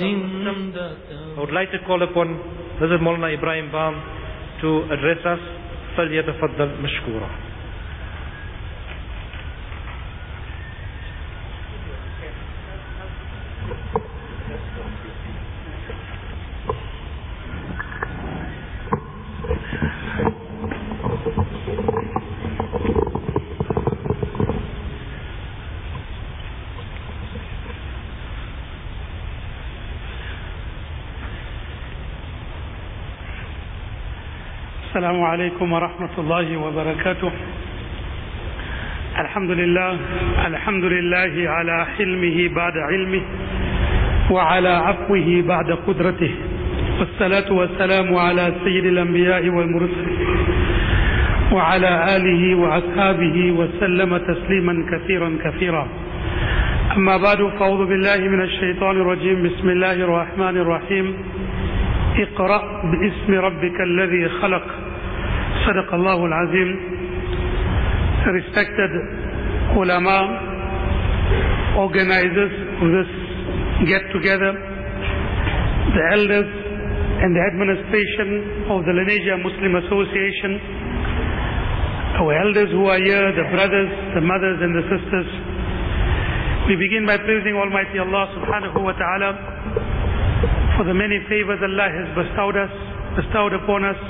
I would like to call upon Hazrat Maulana Ibrahim Bam to address us. فليتفضل مشكورا. السلام عليكم ورحمة الله وبركاته. الحمد لله على حلمه بعد علمه وعلى عفوه بعد قدرته، والصلاة والسلام على سيد الأنبياء والمرسلين وعلى آله وأصحابه وسلم تسليما كثيرا كثيرا. أما بعد، فأعوذ بالله من الشيطان الرجيم. بسم الله الرحمن الرحيم. اقرأ باسم ربك الذي خلق. صدق الله العظيم. Respected ulama, organizers of this get-together, the elders and the administration of the Lenasia Muslim Association, our elders who are here, the brothers, the mothers and the sisters, we begin by praising Almighty Allah subhanahu wa ta'ala for the many favors Allah has bestowed upon us.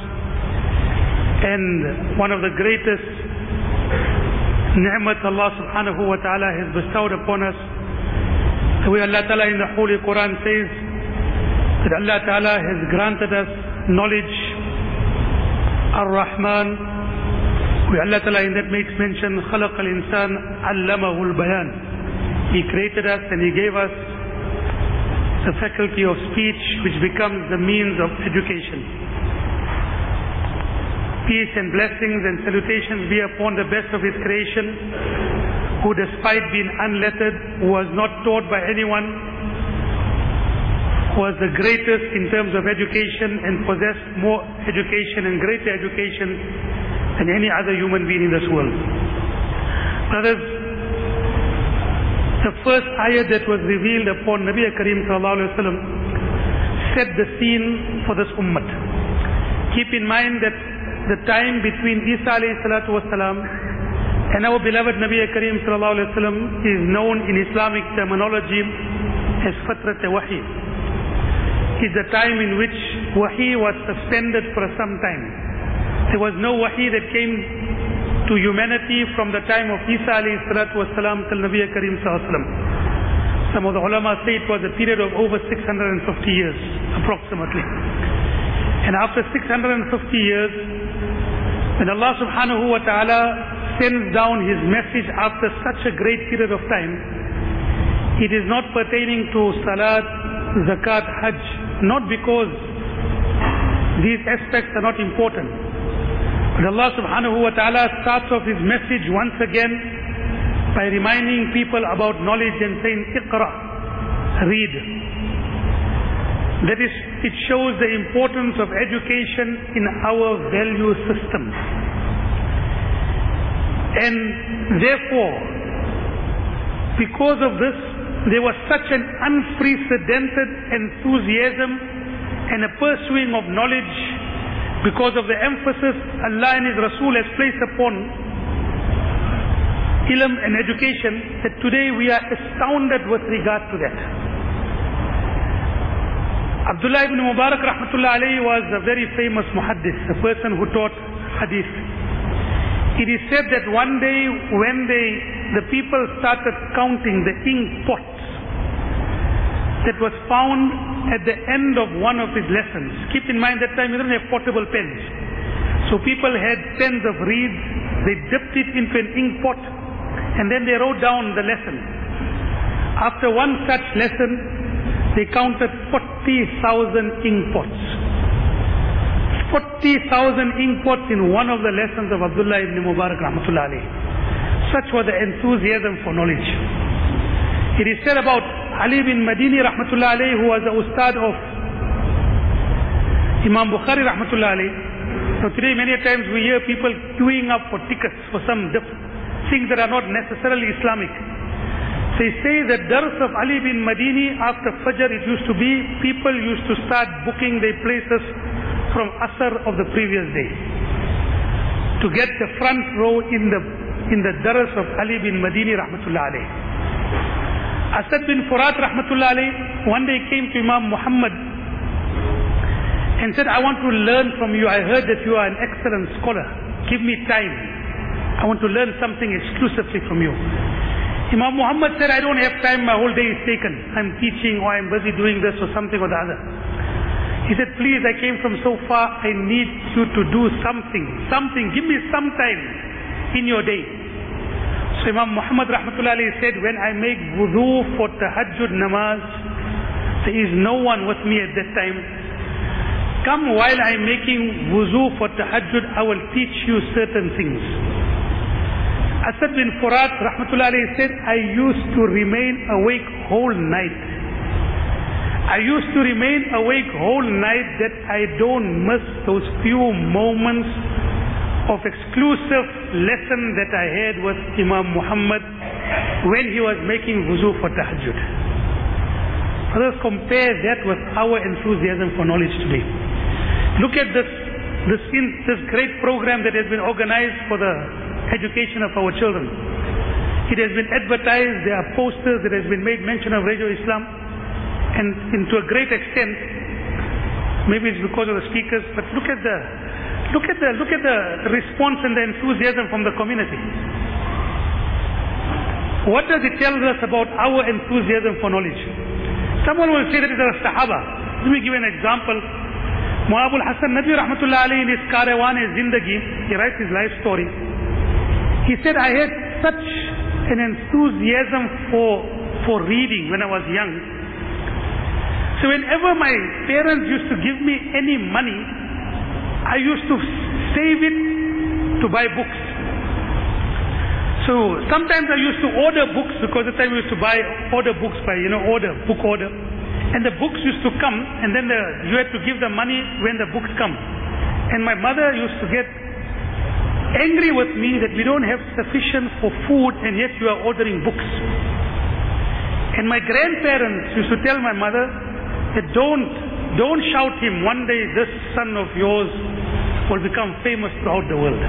And one of the greatest ni'mat Allah subhanahu wa ta'ala has bestowed upon us, the way Allah ta'ala in the Holy Quran says that Allah ta'ala has granted us knowledge, Ar-Rahman, where Allah ta'ala in that makes mention, خَلَقَ الْإِنسَانَ عَلَّمَهُ الْبَيَانِ. He created us and He gave us the faculty of speech, which becomes the means of education. Peace and blessings and salutations be upon the best of His creation, who despite being unlettered, was not taught by anyone, was the greatest in terms of education and possessed more education and greater education than any other human being in this world. Brothers, the first ayah that was revealed upon Nabi Kareem sallallahu alaihi wasallam set the scene for this ummah. Keep in mind that the time between Isa alayhi salatu wasalam and our beloved Nabi Kareem sallallahu alayhi wasallam is known in Islamic terminology as Fatrat Wahi. It's the time in which Wahi was suspended for some time. There was no Wahi that came to humanity from the time of Isa alayhi salatu wasalam till Nabi Kareem sallallahu alayhi wasallam. Some of the ulama say it was a period of over 650 years approximately. And after 650 years, when Allah subhanahu wa ta'ala sends down His message after such a great period of time, it is not pertaining to salat, zakat, hajj, not because these aspects are not important. But Allah subhanahu wa ta'ala starts off His message once again by reminding people about knowledge and saying, Iqra, read. That is, it shows the importance of education in our value system. And therefore, because of this, there was such an unprecedented enthusiasm and a pursuing of knowledge because of the emphasis Allah and His Rasul has placed upon ilm and education, that today we are astounded with regard to that. Abdullah ibn Mubarak rahmatullah alayhi was a very famous muhaddith, a person who taught hadith. It is said that one day when the people started counting the ink pots that was found at the end of one of his lessons. Keep in mind that time we didn't have portable pens. So people had pens of reeds, they dipped it into an ink pot and then they wrote down the lesson. After one such lesson, they counted 40,000 ink pots. 40,000 ink pots in one of the lessons of Abdullah ibn Mubarak rahmatullah alayhi. Such was the enthusiasm for knowledge. It is said about Ali bin Madini rahmatullah alayhi, who was the ustad of Imam Bukhari rahmatullah alayhi. So today many times we hear people queuing up for tickets for some things that are not necessarily Islamic. They say that Dars of Ali bin Madini, after Fajr it used to be, people used to start booking their places from Asr of the previous day to get the front row in the Dars of Ali bin Madini rahmatullah alayh. Asad bin Furat rahmatullah alayh one day came to Imam Muhammad and said, I want to learn from you. I heard that you are an excellent scholar. Give me time. I want to learn something exclusively from you. Imam Muhammad said, I don't have time, my whole day is taken. I'm teaching or I'm busy doing this or something or the other. He said, please, I came from so far, I need you to do something, give me some time in your day. So Imam Muhammad rahmatullah alayhi said, when I make wudu for tahajjud namaz, there is no one with me at that time. Come while I'm making wudu for tahajjud, I will teach you certain things. Asad bin Furat rahmatullah alayhi said, I used to remain awake whole night. I used to remain awake whole night that I don't miss those few moments of exclusive lesson that I had with Imam Muhammad when he was making wuzu for tahajjud. Let us compare that with our enthusiasm for knowledge today. Look at this great program that has been organized for the education of our children. It has been advertised, there are posters, there has been made mention of Radio Islam, and to a great extent, maybe it's because of the speakers, but look at the response and the enthusiasm from the community. What does it tell us about our enthusiasm for knowledge? Someone will say that it is a Sahaba. Let me give you an example. Mu'abul Hassan Nadwi rahmatullah alayhi in his Karawan-e-Zindagi, he writes his life story. He said, I had such an enthusiasm for reading when I was young. So whenever my parents used to give me any money, I used to save it to buy books. So sometimes I used to order books, because at the time we used to order books by, book order. And the books used to come, and then you had to give the money when the books come. And my mother used to get angry with me that we don't have sufficient for food and yet you are ordering books. And my grandparents used to tell my mother that don't shout him, one day this son of yours will become famous throughout the world.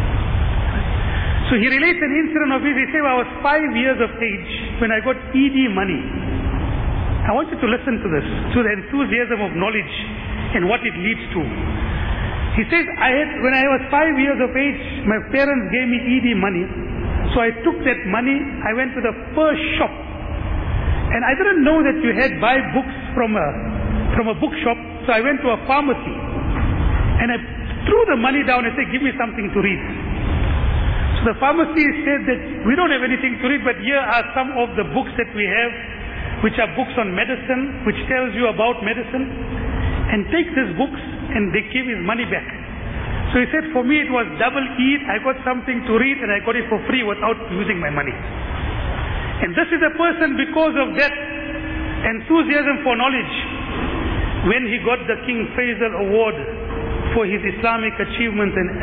So he relates an incident of his. He said, I was 5 years of age when I got ED money. I want you to listen to this, to the enthusiasm of knowledge and what it leads to. He says, when I was 5 years of age, my parents gave me ED money. So I took that money, I went to the first shop. And I didn't know that you had buy books from a bookshop. So I went to a pharmacy. And I threw the money down and said, give me something to read. So the pharmacist said that we don't have anything to read, but here are some of the books that we have, which are books on medicine, which tells you about medicine. And take these books, and they gave his money back. So he said, for me it was double eat. I got something to read and I got it for free without using my money. And this is a person, because of that enthusiasm for knowledge, when he got the King Faisal Award for his Islamic achievements and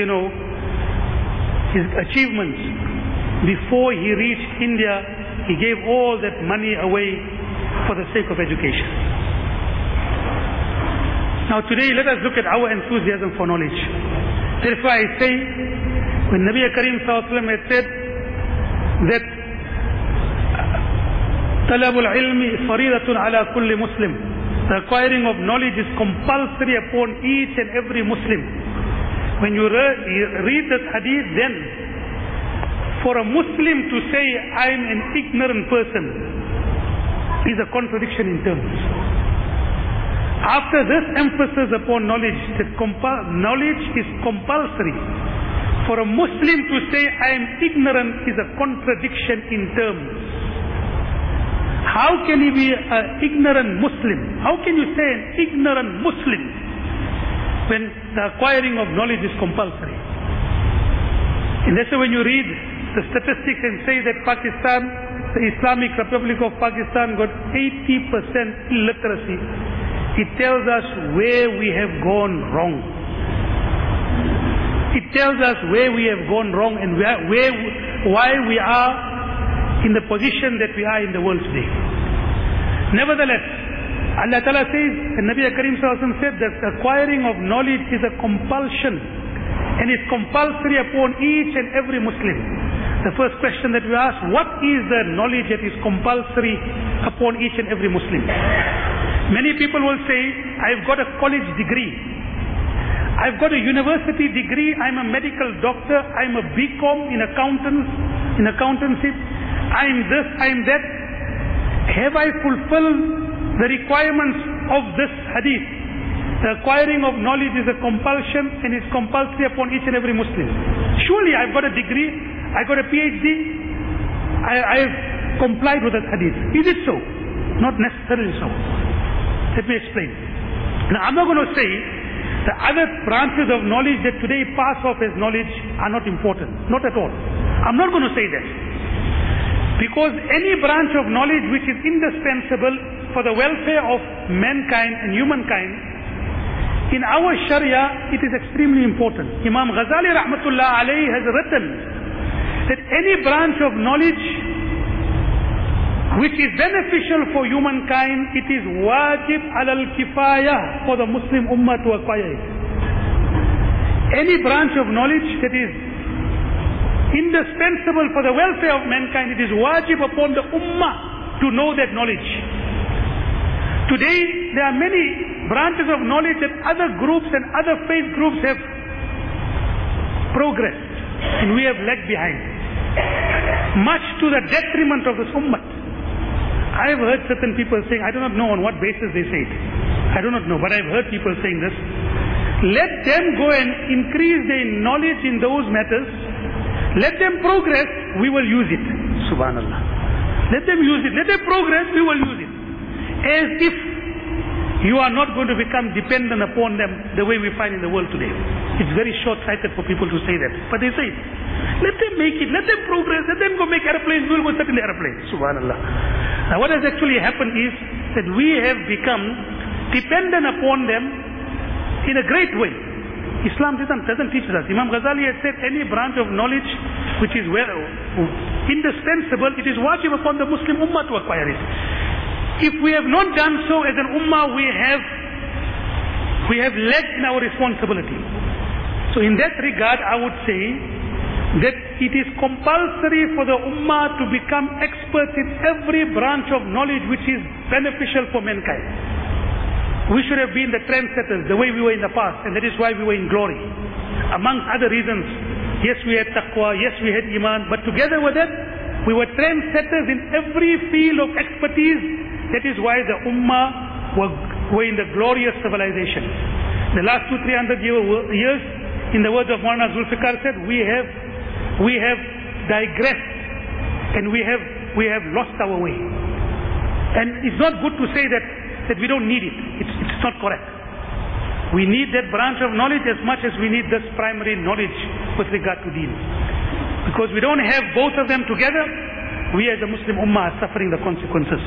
his achievements, before he reached India, he gave all that money away for the sake of education. Now today, let us look at our enthusiasm for knowledge. That's why I say, when Nabi Karim Sallallahu Alaihi Wasallam had said that طلب العلم فريضة على كل مسلم, the acquiring of knowledge is compulsory upon each and every Muslim. When you read this hadith, then for a Muslim to say I am an ignorant person is a contradiction in terms. After this emphasis upon knowledge, that knowledge is compulsory, for a Muslim to say I am ignorant is a contradiction in terms. How can he be an ignorant Muslim? How can you say an ignorant Muslim when the acquiring of knowledge is compulsory? And that's why when you read the statistics and say that Pakistan, the Islamic Republic of Pakistan, got 80% illiteracy, it tells us where we have gone wrong. It tells us where we have gone wrong and why we are in the position that we are in the world today. Nevertheless, Allah Ta'ala says, and Nabi Karim Sallallahu Alaihi Wasallam said that the acquiring of knowledge is a compulsion and is compulsory upon each and every Muslim. The first question that we ask, what is the knowledge that is compulsory upon each and every Muslim? Many people will say, I've got a college degree, I've got a university degree, I'm a medical doctor, I'm a BCom in accountancy, I'm this, I'm that. Have I fulfilled the requirements of this hadith? The acquiring of knowledge is a compulsion and is compulsory upon each and every Muslim. Surely I've got a degree, I've got a PhD, I've complied with that hadith. Is it so? Not necessarily so. Let me explain. Now I'm not going to say the other branches of knowledge that today pass off as knowledge are not important. Not at all. I'm not going to say that. Because any branch of knowledge which is indispensable for the welfare of mankind and humankind, in our Sharia, it is extremely important. Imam Ghazali Rahmatullah Alayhi has written that any branch of knowledge which is beneficial for humankind, it is wajib alal kifayah for the Muslim ummah to acquire it. Any branch of knowledge that is indispensable for the welfare of mankind, it is wajib upon the ummah to know that knowledge. Today, there are many branches of knowledge that other groups and other faith groups have progressed, and we have lagged behind, much to the detriment of this ummah. I have heard certain people saying, I do not know on what basis they say it. I do not know, but I have heard people saying this. Let them go and increase their knowledge in those matters. Let them progress, we will use it. Subhanallah. Let them use it. Let them progress, we will use it. As if you are not going to become dependent upon them the way we find in the world today. It's very short-sighted for people to say that. But they say it. Let them make it. Let them progress. Let them go make airplanes. We will go sit in the airplane. Subhanallah. Now what has actually happened is that we have become dependent upon them in a great way. Islam doesn't teach us. Imam Ghazali has said any branch of knowledge which is indispensable, it is wajib upon the Muslim ummah to acquire it. If we have not done so as an ummah, we have lagged in our responsibility. So in that regard, I would say that it is compulsory for the ummah to become experts in every branch of knowledge which is beneficial for mankind. We should have been the trendsetters the way we were in the past, and that is why we were in glory. Amongst other reasons, yes, we had taqwa, yes, we had iman, but together with that, we were trendsetters in every field of expertise. That is why the ummah were in the glorious civilization. The last 200-300 years, in the words of Maulana Zulfikar said, we have digressed and we have lost our way. And it's not good to say that we don't need it. It's not correct. We need that branch of knowledge as much as we need this primary knowledge with regard to deen. Because we don't have both of them together, we as a Muslim ummah are suffering the consequences.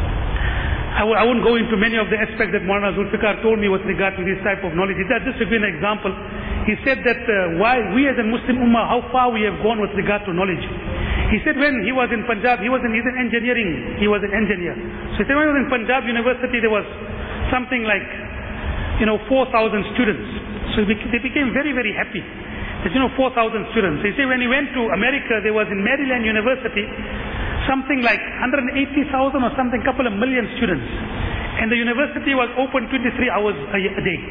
I won't go into many of the aspects that Maulana Zulfikar told me with regard to this type of knowledge. Just to give an example, he said that why we as a Muslim ummah, how far we have gone with regard to knowledge. He said when he was in Punjab, he was an engineer. So he said when he was in Punjab University, there was something like 4,000 students. So they became very, very happy. There's 4,000 students. He said when he went to America, there was in Maryland University something like 180,000 or something, couple of million students. And the university was open 23 hours a day.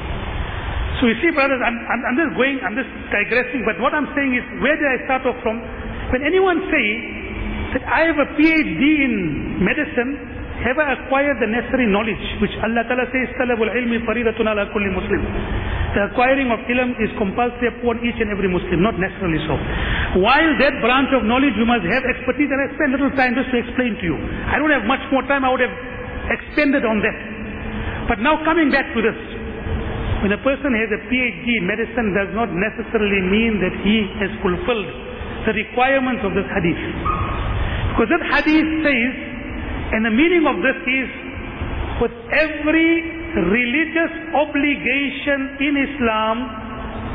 So you see, brothers, I'm just digressing, but what I'm saying is, where did I start off from? When anyone say that I have a PhD in medicine, have I acquired the necessary knowledge, which Allah Ta'ala says, Talabul ilmi faridatun ala kulli Muslim. The acquiring of ilm is compulsory upon each and every Muslim, not necessarily so. While that branch of knowledge, you must have expertise, and I spend little time just to explain to you. I don't have much more time, I would have expended on that. But now coming back to this, when a person has a PhD in medicine does not necessarily mean that he has fulfilled the requirements of this hadith. Because that hadith says, and the meaning of this is, with every religious obligation in Islam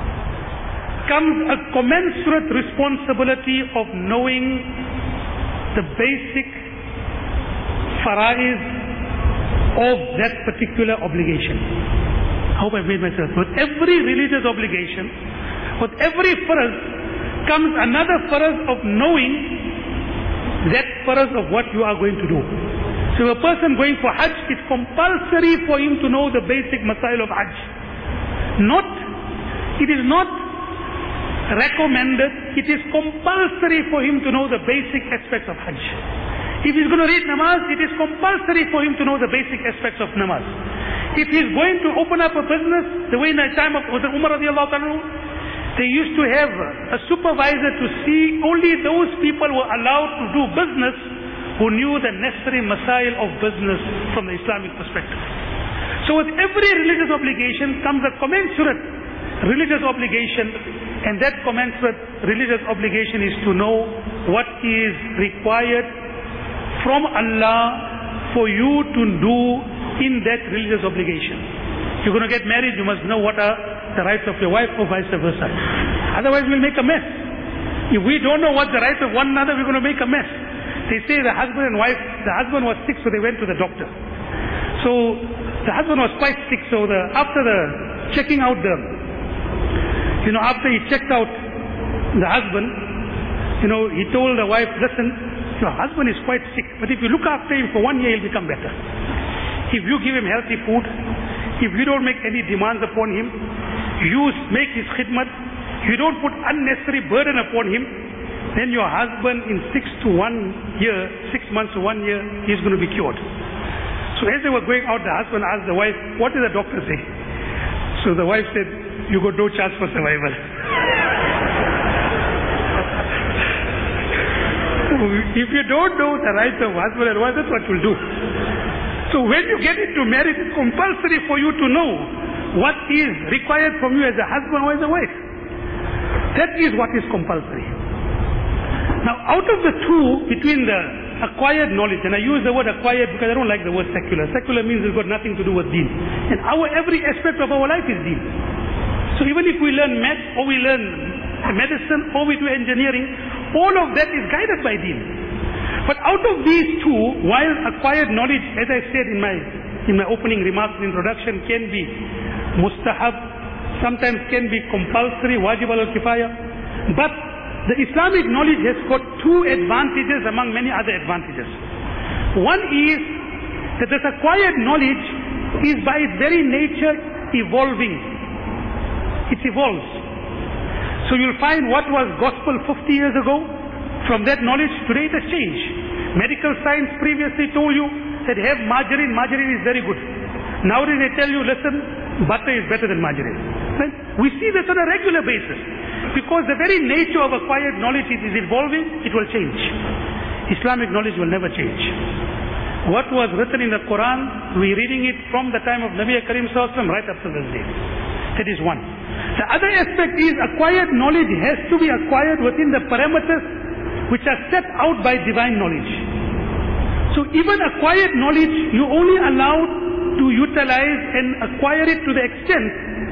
comes a commensurate responsibility of knowing the basic faraiz of that particular obligation. I hope I've made myself. With every religious obligation, with every faraz comes another faraz of knowing that faraz of what you are going to do. So a person going for Hajj, it's compulsory for him to know the basic masail of Hajj. It is not recommended, it is compulsory for him to know the basic aspects of Hajj. If he's going to read namaz, it is compulsory for him to know the basic aspects of namaz. If he's going to open up a business, the way in the time of Umar radiallahu anhu, they used to have a supervisor to see only those people were allowed to do business who knew the necessary masail of business from the Islamic perspective. So with every religious obligation comes a commensurate religious obligation, and that commensurate religious obligation is to know what is required from Allah for you to do in that religious obligation. You're going to get married, you must know what are the rights of your wife, or vice versa. Otherwise we'll make a mess. If we don't know what the rights of one another, we're going to make a mess. They say the husband and wife, the husband was sick, so they went to the doctor. So the husband was quite sick, so after the checking out after he checked out the husband, he told the wife, listen, your husband is quite sick, but if you look after him for 1 year, he'll become better. If you give him healthy food, if you don't make any demands upon him, you make his khidmat, you don't put unnecessary burden upon him, then your husband in 6 months to 1 year, he's going to be cured. So as they were going out, the husband asked the wife, what did the doctor say? So the wife said, you got no chance for survival. If you don't know the rights of husband and wife, that's what you'll do. So when you get into marriage, it's compulsory for you to know what is required from you as a husband or as a wife. That is what is compulsory. Now out of the two, between the acquired knowledge, and I use the word acquired because I don't like the word secular. Secular means it's got nothing to do with deen. And every aspect of our life is deen. So even if we learn math, or we learn medicine, or we do engineering, all of that is guided by deen. But out of these two, while acquired knowledge, as I said in my opening remarks and introduction, can be mustahab, sometimes can be compulsory, wajib al-kifaya, but the Islamic knowledge has got two advantages among many other advantages. One is that this acquired knowledge is by its very nature evolving. It evolves. So you'll find what was gospel 50 years ago, from that knowledge, today it has changed. Medical science previously told you that have margarine is very good. Nowadays they tell you, listen, butter is better than margarine. Right? We see this on a regular basis. Because the very nature of acquired knowledge is evolving, it will change. Islamic knowledge will never change. What was written in the Quran, we're reading it from the time of Nabi Karim Sallallahu Alaihi Wasallam right up to this day. That is one. The other aspect is acquired knowledge has to be acquired within the parameters which are set out by divine knowledge. So even acquired knowledge, you only allowed to utilize and acquire it to the extent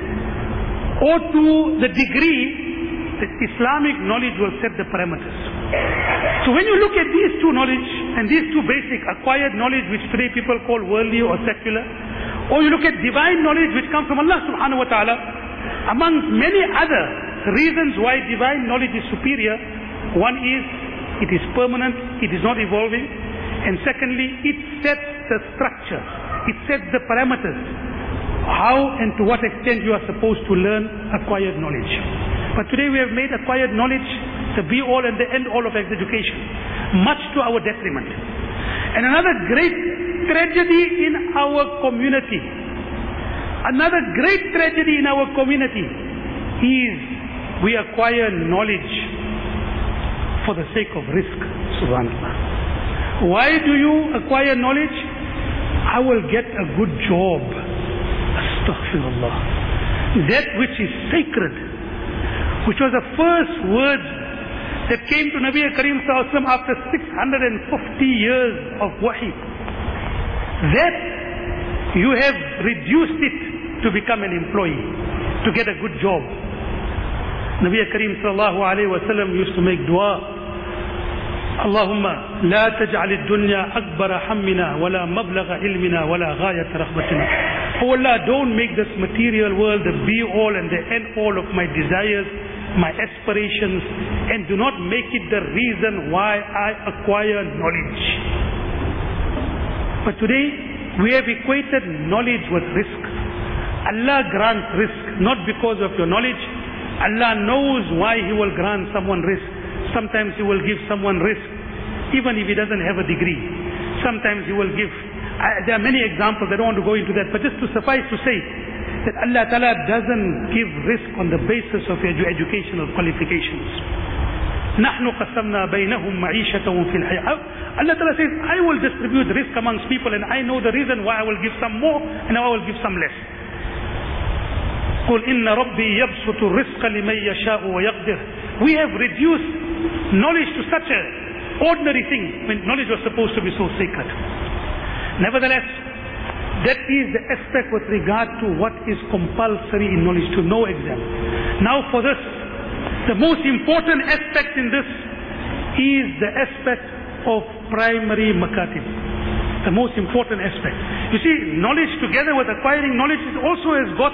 or to the degree that Islamic knowledge will set the parameters. So when you look at these two knowledge and these two basic acquired knowledge, which today people call worldly or secular, or you look at divine knowledge which comes from Allah subhanahu wa ta'ala, among many other reasons why divine knowledge is superior, one is it is permanent, it is not evolving, and secondly, it sets the structure, it sets the parameters, how and to what extent you are supposed to learn acquired knowledge. But today we have made acquired knowledge the be all and the end all of education, much to our detriment. And another great tragedy in our community, is we acquire knowledge for the sake of risk. Subhanallah. Why do you acquire knowledge? I will get a good job. Astaghfirullah. That which is sacred, which was the first words that came to Nabi Karim Sallallahu Alaihi Wasallam after 650 years of wahi, that you have reduced it to become an employee, to get a good job. Nabi Karim Sallallahu Alaihi Wasallam used to make dua, اللهم لا تجعل الدنيا أكبر همنا ولا مبلغ علمنا ولا غاية رغبتنا. Oh Allah, don't make this material world the be-all and the end-all of my desires, my aspirations, and do not make it the reason why I acquire knowledge. But today, we have equated knowledge with risk. Allah grants risk not because of your knowledge. Allah knows why He will grant someone risk. Sometimes He will give someone risk even if he doesn't have a degree. Sometimes He will give. There are many examples, I don't want to go into that, but just to suffice to say that Allah Ta'ala doesn't give risk on the basis of your educational qualifications. نَحْنُ قَسَمْنَا بَيْنَهُمْ مَعِيشَتَهُمْ فِي الْحَيَاةِ. Allah Ta'ala says, I will distribute risk amongst people, and I know the reason why I will give some more and I will give some less. قُلْ إِنَّ رَبِّي يَبْسُطُ الرِّزْقَ لِمَنْ يَشَاءُ وَيَقْدِرُ. We have reduced knowledge to such an ordinary thing when knowledge was supposed to be so sacred. Nevertheless, that is the aspect with regard to what is compulsory in knowledge, to know exam. Now for this, the most important aspect in this is the aspect of primary makatib. The most important aspect. You see, knowledge together with acquiring knowledge also has got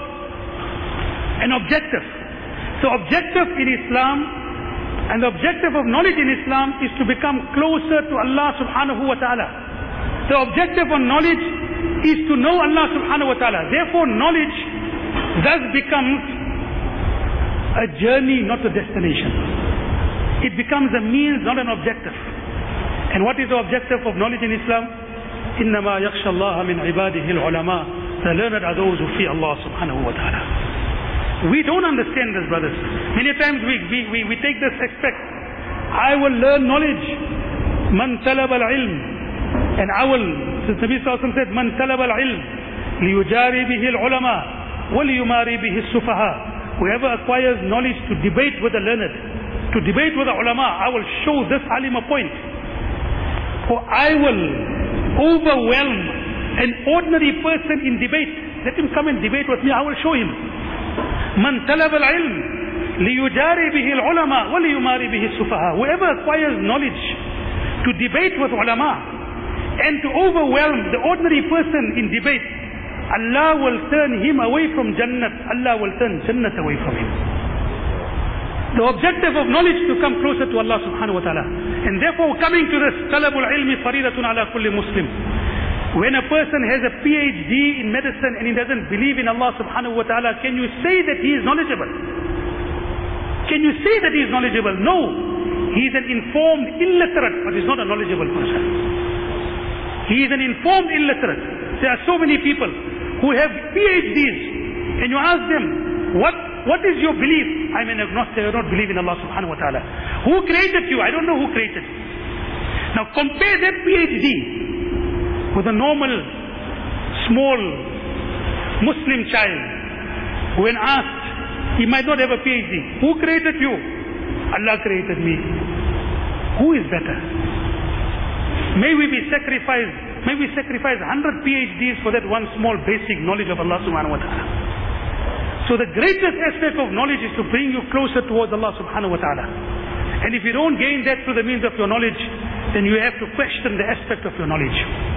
an objective. The objective in Islam and the objective of knowledge in Islam is to become closer to Allah subhanahu wa ta'ala. The objective of knowledge is to know Allah subhanahu wa ta'ala. Therefore, knowledge thus becomes a journey, not a destination. It becomes a means, not an objective. And what is the objective of knowledge in Islam? إِنَّمَا يَخْشَى اللَّهَ مِنْ عِبَادِهِ الْعُلَمَاءِ. The learned are those who fear Allah subhanahu wa ta'ala. We don't understand this, brothers. Many times we take this aspect. I will learn knowledge. مَنْ طَلَبَ الْعِلْمِ. And I will, since Nabi Sallallahu Alaihi Wasallam said, مَنْ طَلَبَ الْعِلْمِ لِيُجَارِي بِهِ الْعُلَمَاءِ وَلِيُمَارِي بِهِ السُّفَهَاءِ. Whoever acquires knowledge to debate with the learned, to debate with the ulama, I will show this alim a point. Or I will overwhelm an ordinary person in debate. Let him come and debate with me, I will show him. مَنْ طَلَبَ الْعِلْمِ لِيُجَارِي بِهِ الْعُلَمَاءِ وَلِيُمَارِي بِهِ السُّفَهَاءِ. Whoever acquires knowledge to debate with ulama and to overwhelm the ordinary person in debate, Allah will turn him away from Jannat. Allah will turn Jannat away from him. The objective of knowledge to come closer to Allah subhanahu wa ta'ala. And therefore, coming to this, طَلَبُ الْعِلْمِ فَرِيدَةٌ عَلَى كُلِّ مُسْلِمٍ. When a person has a PhD in medicine and he doesn't believe in Allah subhanahu wa ta'ala, can you say that he is knowledgeable? Can you say that he is knowledgeable? No. He is an informed illiterate, but he's not a knowledgeable person. He is an informed illiterate. There are so many people who have PhDs, and you ask them, what is your belief? I'm an agnostic, I don't believe in Allah subhanahu wa ta'ala. Who created you? I don't know who created you. Now compare that PhD with a normal, small Muslim child, when asked, he might not have a PhD. Who created you? Allah created me. Who is better? May we sacrifice 100 PhDs for that one small basic knowledge of Allah subhanahu wa ta'ala. So the greatest aspect of knowledge is to bring you closer towards Allah subhanahu wa ta'ala. And if you don't gain that through the means of your knowledge, then you have to question the aspect of your knowledge.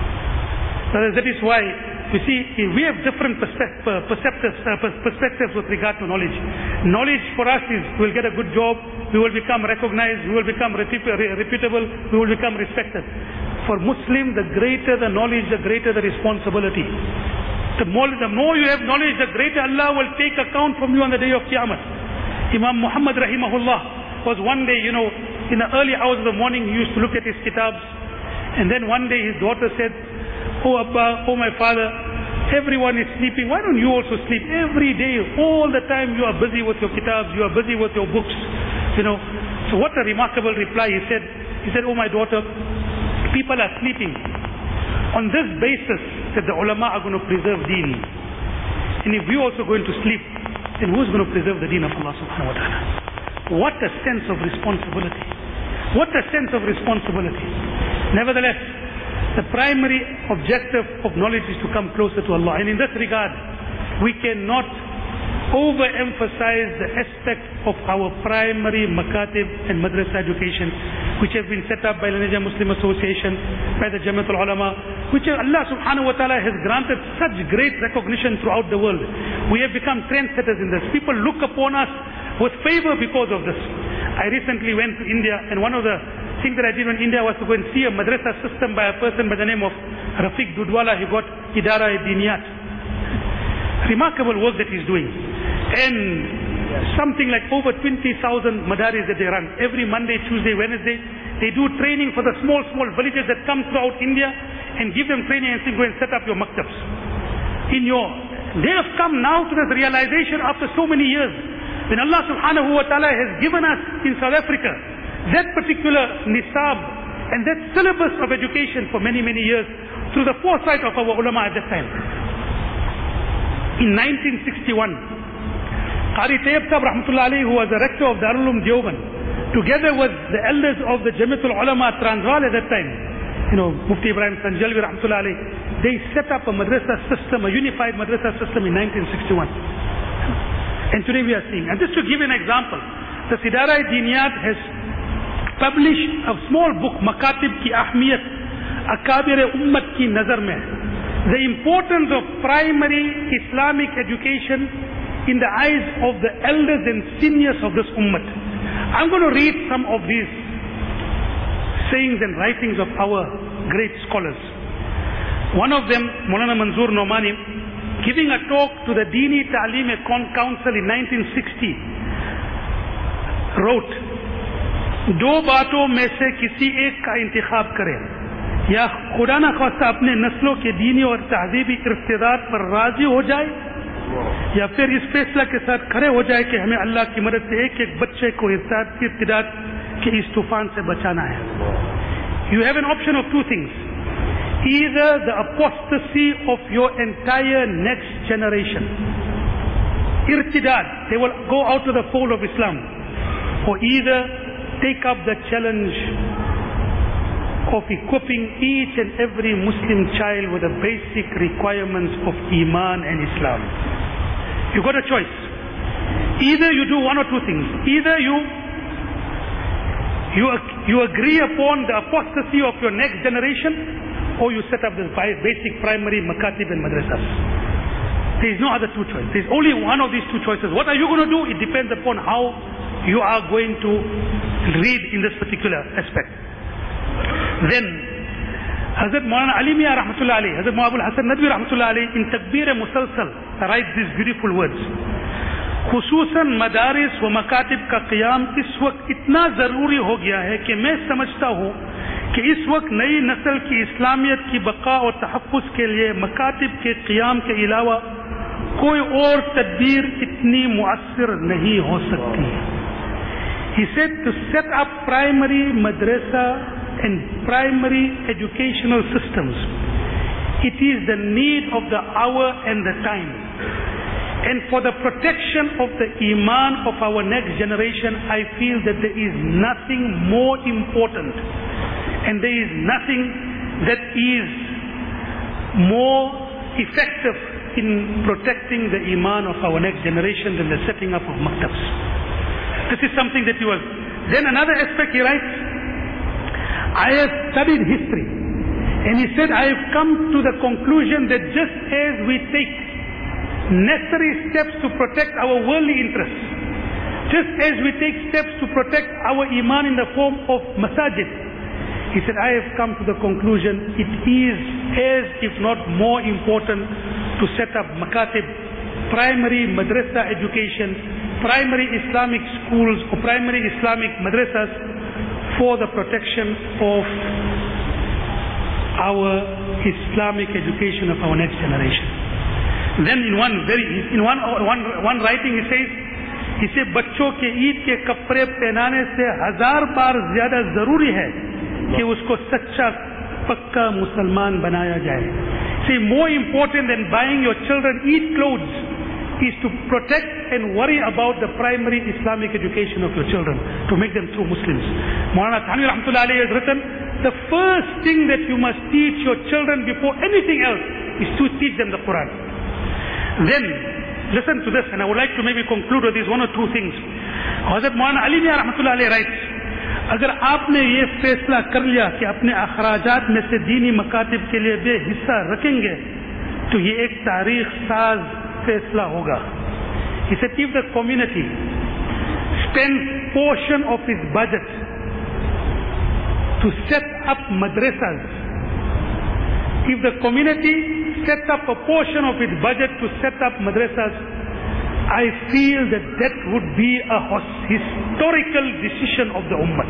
That is why, you see, we have different perspectives with regard to knowledge. Knowledge for us is, we will get a good job, we will become recognized, we will become reputable, we will become respected. For Muslim, the greater the knowledge, the greater the responsibility. The more you have knowledge, the greater Allah will take account from you on the day of Qiyamah. Imam Muhammad rahimahullah was one day, in the early hours of the morning, he used to look at his kitabs. And then one day his daughter said, "Oh Abba, oh my father, everyone is sleeping. Why don't you also sleep? Every day, all the time you are busy with your kitabs, you are busy with your books." So what a remarkable reply he said. He said, "Oh my daughter, people are sleeping on this basis that the ulama are going to preserve deen. And if we also going to sleep, then who's going to preserve the deen of Allah subhanahu wa ta'ala?" What a sense of responsibility. What a sense of responsibility. Nevertheless, the primary objective of knowledge is to come closer to Allah. And in this regard, we cannot overemphasize the aspect of our primary makatib and madrasa education. which have been set up by the Nigeria Muslim Association, by the Jamiat al-Ulama, which Allah subhanahu wa ta'ala has granted such great recognition throughout the world. We have become trendsetters in this. People look upon us with favor because of this. I recently went to India, and one of the things that I did in India was to go and see a madrasa system by a person by the name of Rafiq Dudwala. He got Idara-e-Diniyat. Remarkable work that he's doing. And something like over 20,000 madaris that they run. Every Monday, Tuesday, Wednesday, they do training for the small villages that come throughout India and give them training and say, go and set up your maktabs. They have come now to this realization after so many years. When Allah subhanahu wa ta'ala has given us in South Africa that particular nisab and that syllabus of education for many years through the foresight of our ulama at that time. In 1961, Qari Tayyib Sahib Rahmatullah Alayhi, who was the rector of Darul Uloom Deoband, together with the elders of the Jamiat al-Ulama Transvaal at that time, Mufti Ibrahim Sanjalvi Rahmatullah Alayhi, they set up a madrasa system, a unified madrasa system in 1961. And today we are seeing, and just to give an example, the Idara-e-Diniyat has published a small book, Makatib ki Ahmiyat, Akabir Ummat ki Nazar mein, the importance of primary Islamic education in the eyes of the elders and seniors of this ummah. I'm going to read some of these sayings and writings of our great scholars. One of them, Maulana Manzoor Nomani, giving a talk to the Dini Ta'aleem Council in 1960, wrote, दो बातों में से किसी एक का इंतखाब करें, या खुदा न ख्वास्ता अपने नस्लों के दीनी और तहजीबी इर्तिदाद पर राजी हो जाए, या फिर इस फैसला के साथ खड़े हो जाए कि हमें अल्लाह की मदद से एक बच्चे को इर्तिदाद के इस तूफान से बचाना है. You have an option of two things. Either the apostasy of your entire next generation, irtidad, they will go out of the fold of Islam, or either take up the challenge of equipping each and every Muslim child with the basic requirements of Iman and Islam. You got a choice. Either you do one or two things. Either you agree upon the apostasy of your next generation, or you set up this basic primary makatib and madrasas. There is no other two choices. There is only one of these two choices. What are you going to do? It depends upon how you are going to read in this particular aspect. Then Hazrat Maulana Ali Mian Rahmatullah Alayhi, Hazrat Maulana Hassan Nadwi Rahmatullah Alayhi, in Takbir Musalsal writes these beautiful words. खुसूसन मदारिस व मकातिब का क़याम इस वक्त इतना ज़रूरी हो गया है कि मैं समझता हूँ कि इस वक्त नई नस्ल की इस्लामियत की बका और तहफ़्फ़ुज़ के लिए मकातिब के क़याम के अलावा कोई और तदबीर इतनी मुअस्सिर नहीं हो सकती. He said to set up primary madrasa and primary educational systems, it is the need of the hour and the time. And for the protection of the Iman of our next generation, I feel that there is nothing more important and there is nothing that is more effective in protecting the Iman of our next generation than the setting up of maktabs. This is something that you will. Then another aspect he writes, I have studied history, and he said, I have come to the conclusion that just as we take necessary steps to protect our worldly interests, just as we take steps to protect our Iman in the form of masajid, he said, I have come to the conclusion it is as if not more important to set up makatib, primary madrasa education, primary Islamic schools or primary Islamic madrasas for the protection of our Islamic education of our next generation. Then in one writing he says, बच्चों के ईद के कपड़े पहनाने से 1000 बार ज्यादा जरूरी है कि उसको सच्चा पक्का मुसलमान बनाया जाए. See, more important than buying your children Eid clothes is to protect and worry about the primary Islamic education of your children, to make them true Muslims. Maulana Thanwi Rahmatullah Alayhi has written, the first thing that you must teach your children before anything else is to teach them the Quran. Then, listen to this, and I would like to maybe conclude with these one or two things. Hazrat Maulana Ali Mian Rahmatullah Alayhi writes, अगर आपने ये फैसला कर लिया कि अपने अखराजात में से दीनी मकातिब के लिए भी हिस्सा रखेंगे, तो ये एक तारीख साज फैसला होगा. He said, if the community spends portion of its budget to set up madrasas, if the community sets up a portion of its budget to set up madrasas, I feel that that would be a historical decision of the ummah.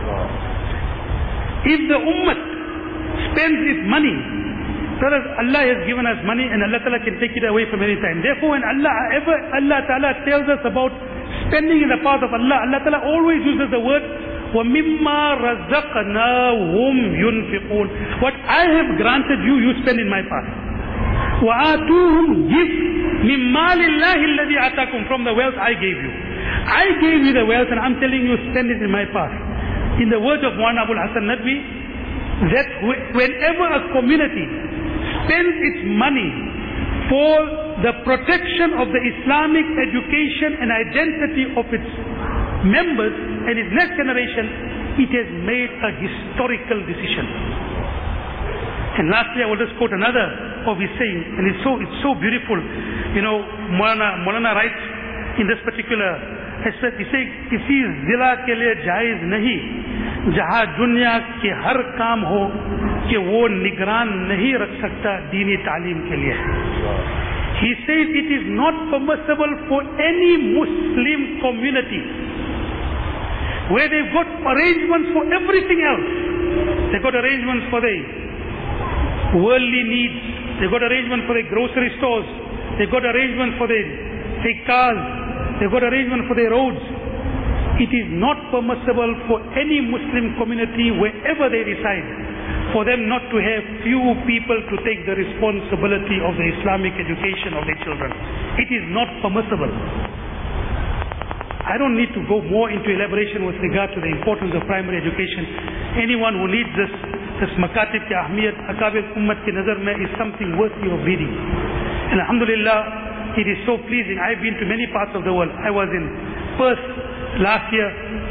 If the ummah spends its money, brothers, Allah has given us money and Allah Ta'ala can take it away from any time. Therefore, when Allah Ta'ala tells us about spending in the path of Allah, Allah Ta'ala always uses the word وَمِمَّا رَزَقْنَاهُمْ يُنْفِقُونَ. What I have granted you, you spend in my path. وَآتُوهُمْ, give مِنْ مَالِ اللَّهِ الَّذِي آتَاكُمْ, from the wealth I gave you. I gave you the wealth and I'm telling you, spend it in my path. In the words of Maulana Abul Hasan Nadwi, that whenever a community spends its money for the protection of the Islamic education and identity of its members and its next generation, it has made a historical decision. And lastly, I will just quote another of his saying, and it's so beautiful. You know, Maulana writes in this particular aspect, he says, किसी जिला के लिए जायज नहीं जहाँ दुनिया के हर काम हो कि वो निगरान नहीं रख सकता दीनी तालीम के लिए. He says it is not permissible for any Muslim community where they've got arrangements for everything else. They've got arrangements for their worldly needs. They've got arrangements for their grocery stores. They've got arrangements for their cars. They've got arrangements for their roads. It is not permissible for any Muslim community, wherever they reside, for them not to have few people to take the responsibility of the Islamic education of their children. It is not permissible. I don't need to go more into elaboration with regard to the importance of primary education. Anyone who needs this makatib ki ahmiyat akabir ummat ki nazar mein is something worthy of reading. And alhamdulillah, it is so pleasing. I've been to many parts of the world. I was in Perth last year,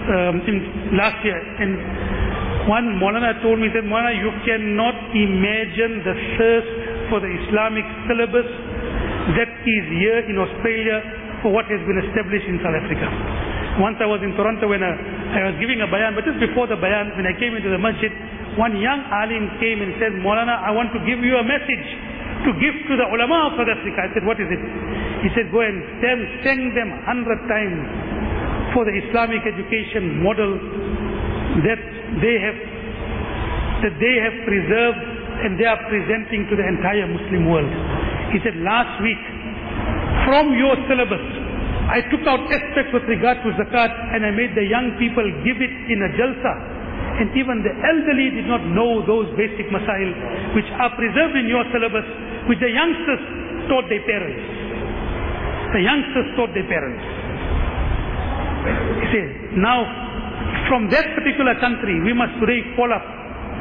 and one Maulana told me that, Maulana, you cannot imagine the thirst for the Islamic syllabus that is here in Australia for what has been established in South Africa. Once I was in Toronto when I was giving a bayan, but just before the bayan, when I came into the masjid, one young alim came and said, Maulana, I want to give you a message to give to the ulama of South Africa. I said, what is it? He said, go and send them 100 times for the Islamic education model that they have preserved and they are presenting to the entire Muslim world. He said, last week, from your syllabus, I took out aspects with regard to zakat and I made the young people give it in a jalsa. And even the elderly did not know those basic masail which are preserved in your syllabus, which the youngsters taught their parents. The youngsters taught their parents. He says, now, from that particular country, we must today call up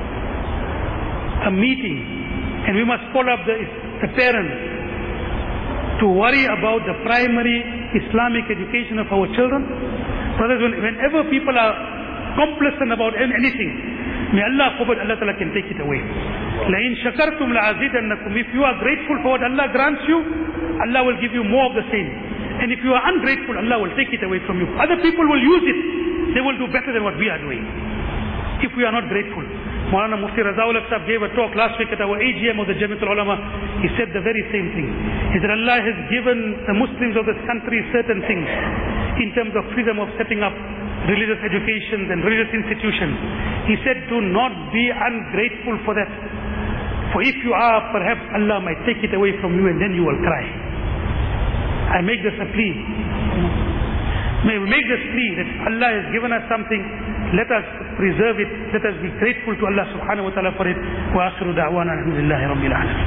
a meeting and we must call up the parents to worry about the primary Islamic education of our children. Brothers, whenever people are complacent about anything, may Allah forbid, Allah Ta'ala can take it away. لَإِن شَكَرْتُمْ لَعَزِيدَنَّكُمْ. If you are grateful for what Allah grants you, Allah will give you more of the same. And if you are ungrateful, Allah will take it away from you. Other people will use it. They will do better than what we are doing, if we are not grateful. Maulana Mufti Razaul Sahab gave a talk last week at our AGM of the Jamiatul Ulama. He said the very same thing. He said Allah has given the Muslims of this country certain things in terms of freedom of setting up religious educations and religious institutions. He said, do not be ungrateful for that. For if you are, perhaps Allah might take it away from you and then you will cry. I make this a plea. May we make this plea that Allah has given us something, let us preserve it, let us be grateful to Allah subhanahu wa ta'ala for it. Wa akhiru da'wana alhamdulillahi rabbil alamin.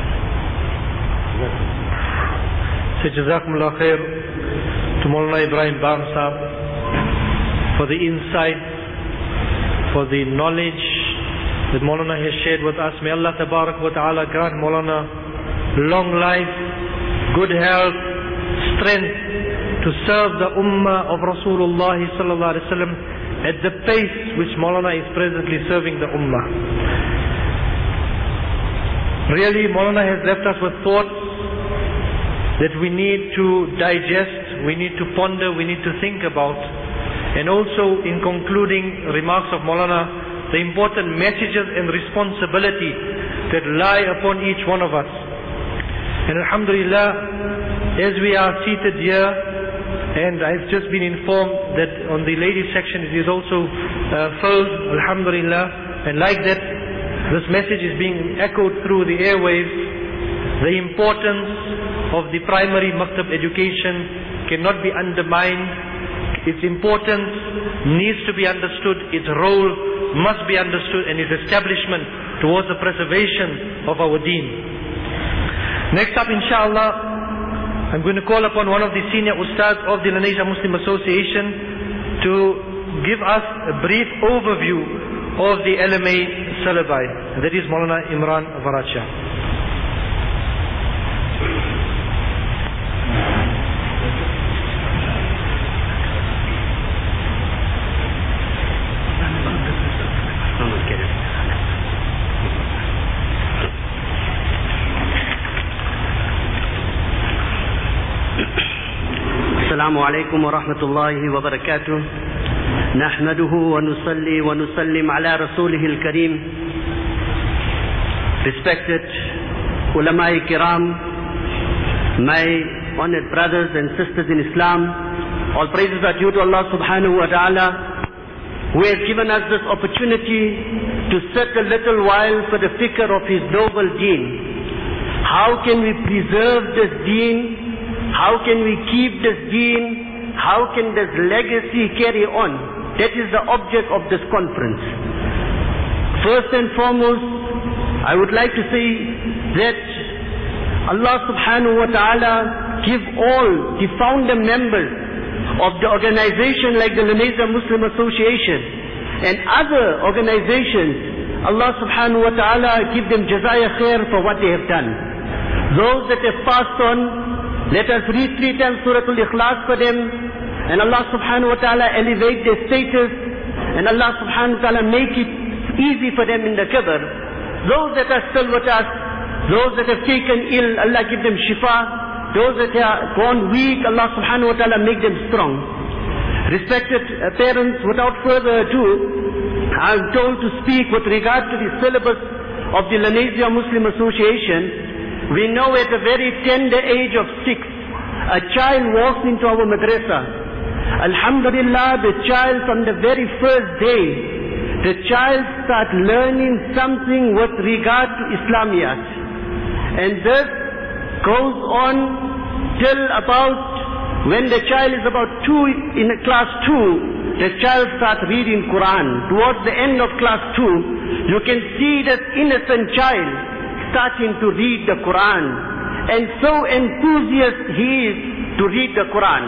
So Jazakumullah khair to Maulana Ibrahim Bam Sahab for the insight, for the knowledge that Maulana has shared with us. May Allah tabarak wa ta'ala grant Maulana long life, good health, strength to serve the ummah of Rasulullah sallallahu alaihi wasallam at the pace which Maulana is presently serving the Ummah. Really, Maulana has left us with thoughts that we need to digest, we need to ponder, we need to think about. And also, in concluding remarks of Maulana, the important messages and responsibility that lie upon each one of us. And Alhamdulillah, as we are seated here, and I've just been informed that on the ladies section it is also filled, Alhamdulillah, and like that, this message is being echoed through the airwaves. The importance of the primary maktab education cannot be undermined. Its importance needs to be understood, its role must be understood, and its establishment towards the preservation of our deen. Next up, inshallah, I'm going to call upon one of the senior ustads of the Lenasia Muslim Association to give us a brief overview of the LMA syllabi. That is Maulana Imran Varacha. السلام عليكم ورحمة الله وبركاته نحمده ونصلي ونسلم على رسوله الكريم. Respected ulama kiram, my honored brothers and sisters in Islam, all praises are due to Allah subhanahu wa ta'ala, who has given us this opportunity to sit a little while for the fikr of His noble deen. How can we preserve this deen? How can we keep this deen? How can this legacy carry on? That is the object of this conference. First and foremost, I would like to say that Allah subhanahu wa ta'ala give all the founder members of the organization like the Lenasia Muslim Association and other organizations, Allah subhanahu wa ta'ala give them jazaya khair for what they have done. Those that have passed on, let us read 3 times Surah Al-Ikhlas for them, and Allah subhanahu wa ta'ala elevate their status, and Allah subhanahu wa ta'ala make it easy for them in the qabr. Those that are still with us, those that have taken ill, Allah give them shifa. Those that are gone weak, Allah subhanahu wa ta'ala make them strong. Respected parents, without further ado, I am told to speak with regard to the syllabus of the Lenasia Muslim Association. We know at a very tender age of 6, a child walks into our madrasa. Alhamdulillah, the child from the very first day, the child starts learning something with regard to Islamiyat. And this goes on till about, when the child is about 2, in class 2, the child starts reading Quran. Towards the end of class 2, you can see this innocent child starting to read the Quran, and so enthusiastic he is to read the Quran.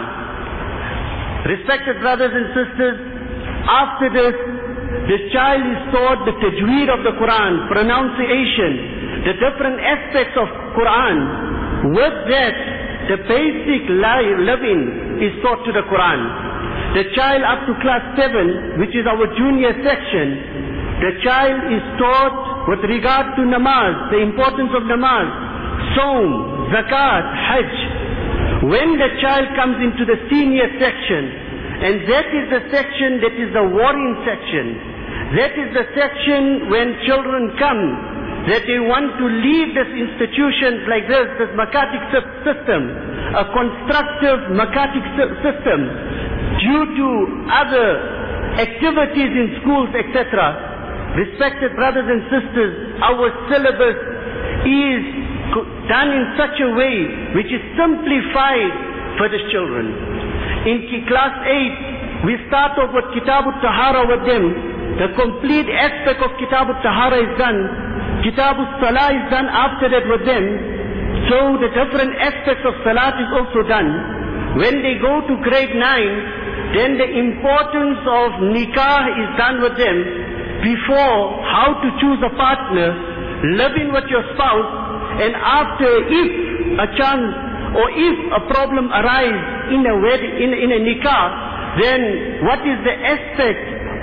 Respected brothers and sisters, after this, the child is taught the tajweed of the Quran, pronunciation, the different aspects of Quran. With that, the basic living is taught to the Quran. The child up to class 7, which is our junior section, the child is taught with regard to namaz, the importance of namaz, Saum, Zakat, Hajj. When the child comes into the senior section, and that is the section that is the worrying section, that is the section when children come, that they want to leave this institutions like this Makatib system, a constructive Makatib system, due to other activities in schools, etc. Respected brothers and sisters, our syllabus is done in such a way which is simplified for the children. In class 8, we start off with Kitab al-Tahara with them. The complete aspect of Kitab al-Tahara is done. Kitab al-Salah is done after that with them. So the different aspects of Salat is also done. When they go to grade 9, then the importance of Nikah is done with them. Before, how to choose a partner, living with your spouse, and after, if a chance or if a problem arises in a wedding, in a nikah, then what is the aspect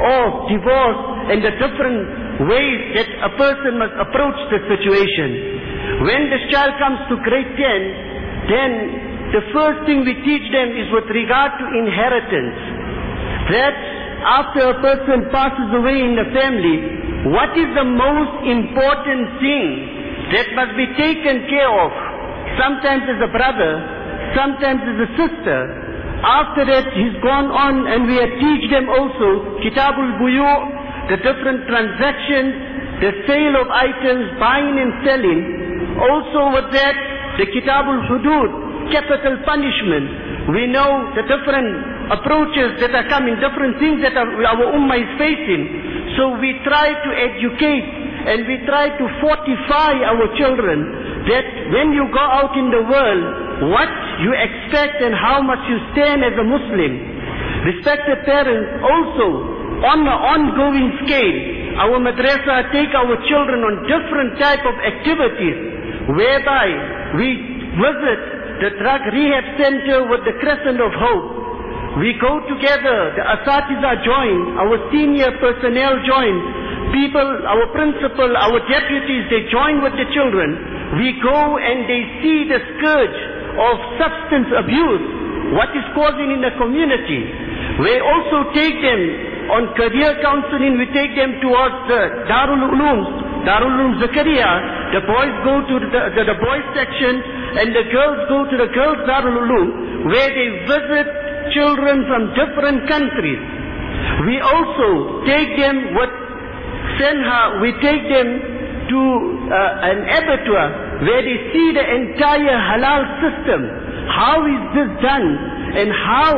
of divorce and the different ways that a person must approach the situation. When this child comes to grade 10, then the first thing we teach them is with regard to inheritance. That after a person passes away in the family, what is the most important thing that must be taken care of? Sometimes as a brother, sometimes as a sister. After that, he's gone on and we teach them also Kitabul Buyu', the different transactions, the sale of items, buying and selling. Also with that, the Kitabul Hudud, capital punishment. We know the different approaches that are coming, different things that our ummah is facing. So we try to educate and we try to fortify our children that when you go out in the world, what you expect and how much you stand as a Muslim. Respected parents, also on an ongoing scale, our madrasa take our children on different type of activities whereby we visit the drug rehab center with the Crescent of Hope. We go together, the Asatiza join, our senior personnel join, people, our principal, our deputies, they join with the children. We go and they see the scourge of substance abuse, what is causing in the community. We also take them on career counseling, we take them towards the Darul Ulum Zakaria. The boys go to the boys section and the girls go to the girls Darul Ulum, where they visit children from different countries. We also take them with Senha, we take them to an abattoir where they see the entire halal system. How is this done and how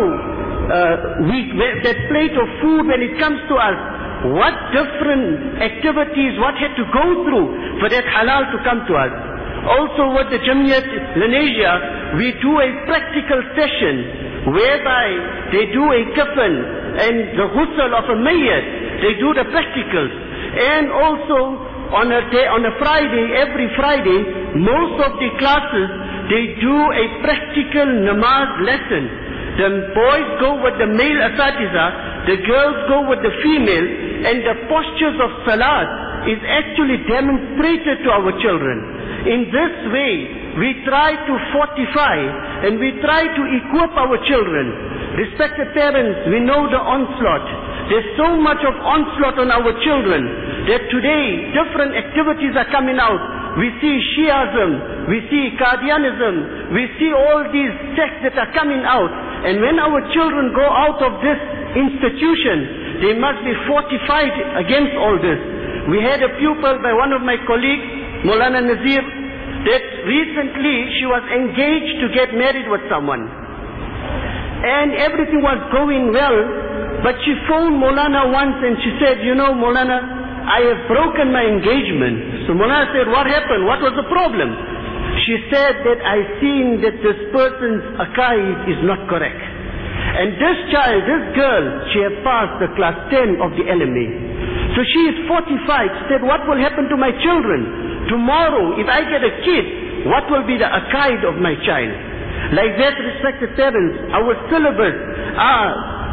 that plate of food when it comes to us, what different activities, what had to go through for that halal to come to us. Also with the Jamiyat Lenasia, we do a practical session whereby they do a kafan and the ghusl of a mayyat, they do the practicals. And also on a Friday, every Friday, most of the classes, they do a practical namaz lesson. The boys go with the male asatiza, the girls go with the female, and the postures of salat is actually demonstrated to our children. In this way, we try to fortify and we try to equip our children. Respected parents, we know the onslaught. There's so much of onslaught on our children that today different activities are coming out. We see Shiism, we see Qadianism, we see all these sects that are coming out. And when our children go out of this institution, they must be fortified against all this. We had a pupil by one of my colleagues, Maulana Nazir, that recently she was engaged to get married with someone. And everything was going well, but she phoned Maulana once and she said, you know Maulana, I have broken my engagement. So Maulana said, what happened? What was the problem? She said that I seen that this person's aqaid is not correct. And this child, this girl, she had passed the class 10 of the LMA. So she is fortified. She said, what will happen to my children? Tomorrow, if I get a kid, what will be the aqaid of my child? Like that, respected parents, our syllabus are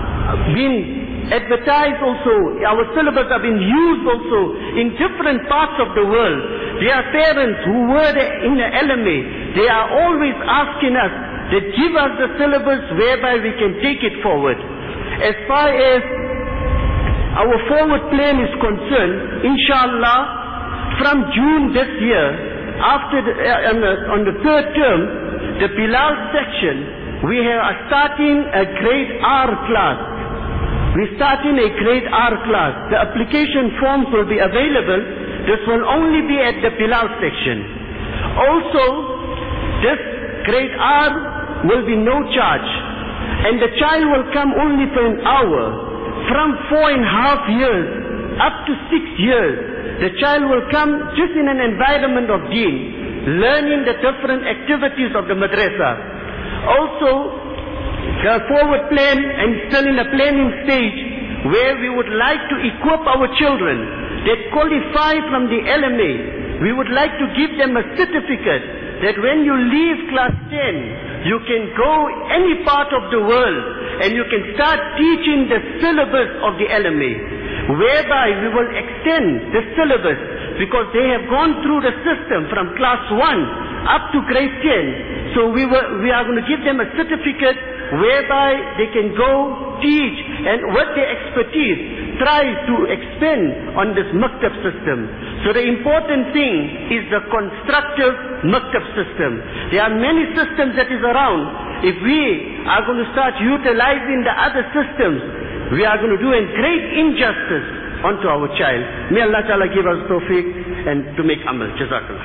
being advertised also, our syllabus are being used also in different parts of the world. There are parents who were in the LMA, they are always asking us to give us the syllabus whereby we can take it forward. As far as our forward plan is concerned, inshallah, from June this year, after on the third term, the Bilal section, we are starting a grade R class. We're starting a grade R class. The application forms will be available. This will only be at the Bilal section. Also, this grade R will be no charge. And the child will come only for an hour. From 4.5 years up to 6 years, the child will come just in an environment of deen, learning the different activities of the madrasa. Also, the forward plan and still in the planning stage where we would like to equip our children that qualify from the LMA. We would like to give them a certificate that when you leave class 10, you can go any part of the world and you can start teaching the syllabus of the LMA. whereby we will extend the syllabus, because they have gone through the system from class 1 up to grade 10. So we are going to give them a certificate whereby they can go teach and with their expertise try to expand on this maktab system. So the important thing is the constructive maktab system. There are many systems that is around. If we are going to start utilizing the other systems, we are going to do a great injustice onto our child. May Allah Ta'ala give us tawfiq and to make amal. Jazakallah.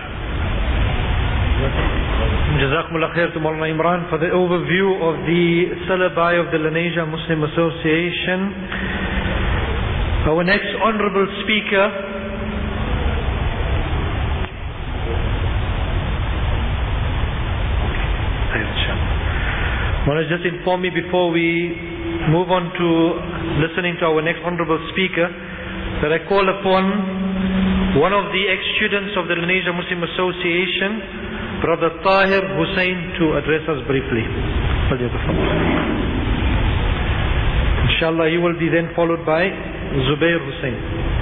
Jazakumullah khair to Maulana Imran for the overview of the syllabi of the Lenasia Muslim Association. Our next honorable speaker I want to just inform me before we move on to listening to our next honorable speaker that I call upon one of the ex-students of the Lenasia Muslim Association, Brother Tahir Hussain, to address us briefly. Inshallah, he will be then followed by Zubair Hussain.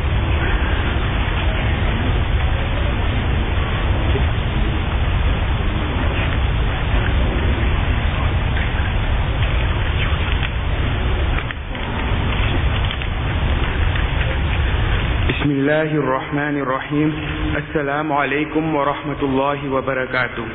Bismillahir Rahmanir Rahim. Assalamu alaikum wa rahmatullahi wa barakatuh.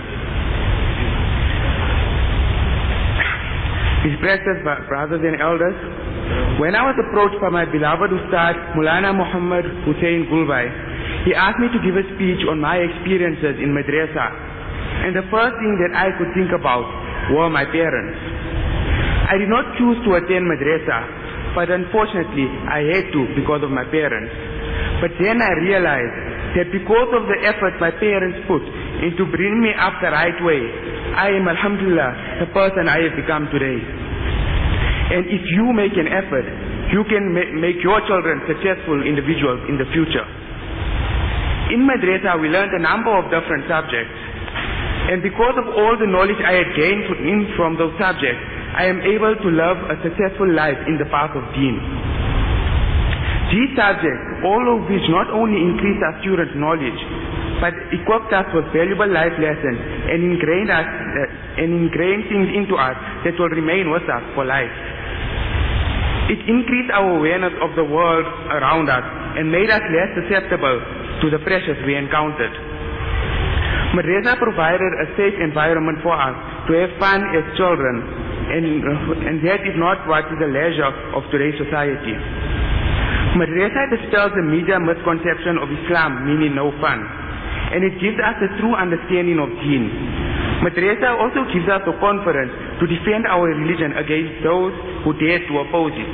Respected brothers and elders, when I was approached by my beloved Ustad Maulana Muhammad Hussain Gulbai, he asked me to give a speech on my experiences in madrasa, and the first thing that I could think about were my parents. I did not choose to attend madrasa, but unfortunately I had to because of my parents. But then I realized that because of the effort my parents put into bringing me up the right way, I am, alhamdulillah, the person I have become today. And if you make an effort, you can make your children successful individuals in the future. In madrasa, we learned a number of different subjects. And because of all the knowledge I had gained from those subjects, I am able to live a successful life in the path of deen. These subjects, all of which not only increase our students' knowledge, but equipped us with valuable life lessons and ingrain things into us that will remain with us for life. It increased our awareness of the world around us and made us less susceptible to the pressures we encountered. Madrasa provided a safe environment for us to have fun as children, and that is not what is the leisure of today's society. Madrasa dispels the media misconception of Islam meaning no fun, and it gives us a true understanding of deen. Madrasa also gives us the confidence to defend our religion against those who dare to oppose it.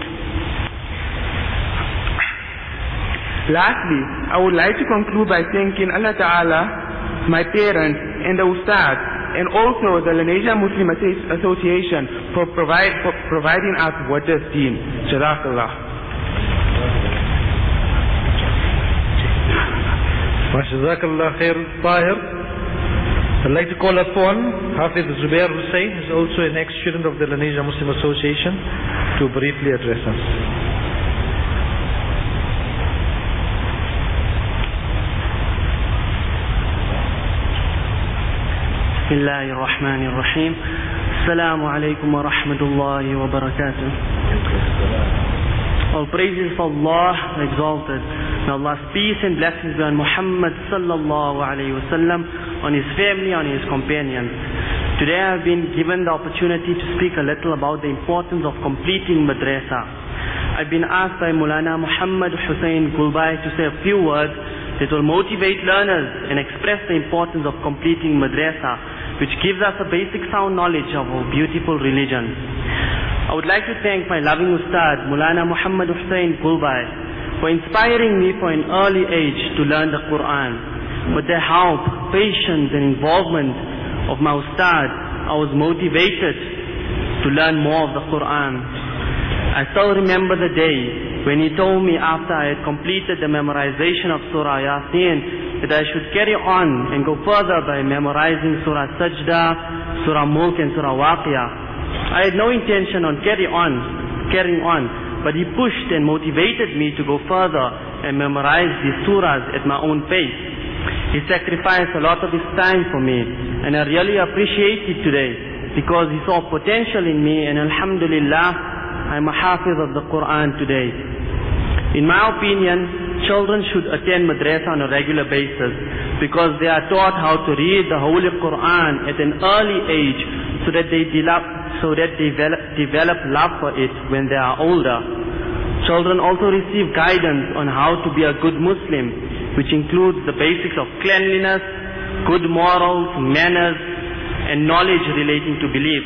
Lastly, I would like to conclude by thanking Allah Ta'ala, my parents and the Ustad, and also the Lenasia Muslim Association for providing us with this deen. Jazakallah. Jazakallah khair, Tahir. I'd like to call upon Hafiz Zubair Hussain, who is also an ex-student of the Lenasia Muslim Association, to briefly address us. Bismillahir Rahmanir Rahim. Assalamu alaikum wa rahmatullahi wa barakatuh. All praises for Allah exalted. May Allah's peace and blessings be on Muhammad sallallahu alayhi wa sallam, on his family, on his companions. Today I have been given the opportunity to speak a little about the importance of completing madrasa. I've been asked by Maulana Muhammad Hussain Gulbai to say a few words that will motivate learners and express the importance of completing madrasa, which gives us a basic sound knowledge of our beautiful religion. I would like to thank my loving Ustad, Maulana Muhammad Hussain Gulbai, for inspiring me from an early age to learn the Quran. With the help, patience and involvement of my Ustad, I was motivated to learn more of the Quran. I still remember the day when he told me after I had completed the memorization of Surah Yasin that I should carry on and go further by memorizing Surah Sajda, Surah Mulk and Surah Waqiyah. I had no intention on carrying on, but he pushed and motivated me to go further and memorize these surahs at my own pace. He sacrificed a lot of his time for me, and I really appreciate it today because he saw potential in me, and alhamdulillah, I'm a hafiz of the Quran today. In my opinion, children should attend madrasa on a regular basis because they are taught how to read the Holy Quran at an early age so that they develop love for it when they are older. Children also receive guidance on how to be a good Muslim, which includes the basics of cleanliness, good morals, manners, and knowledge relating to belief.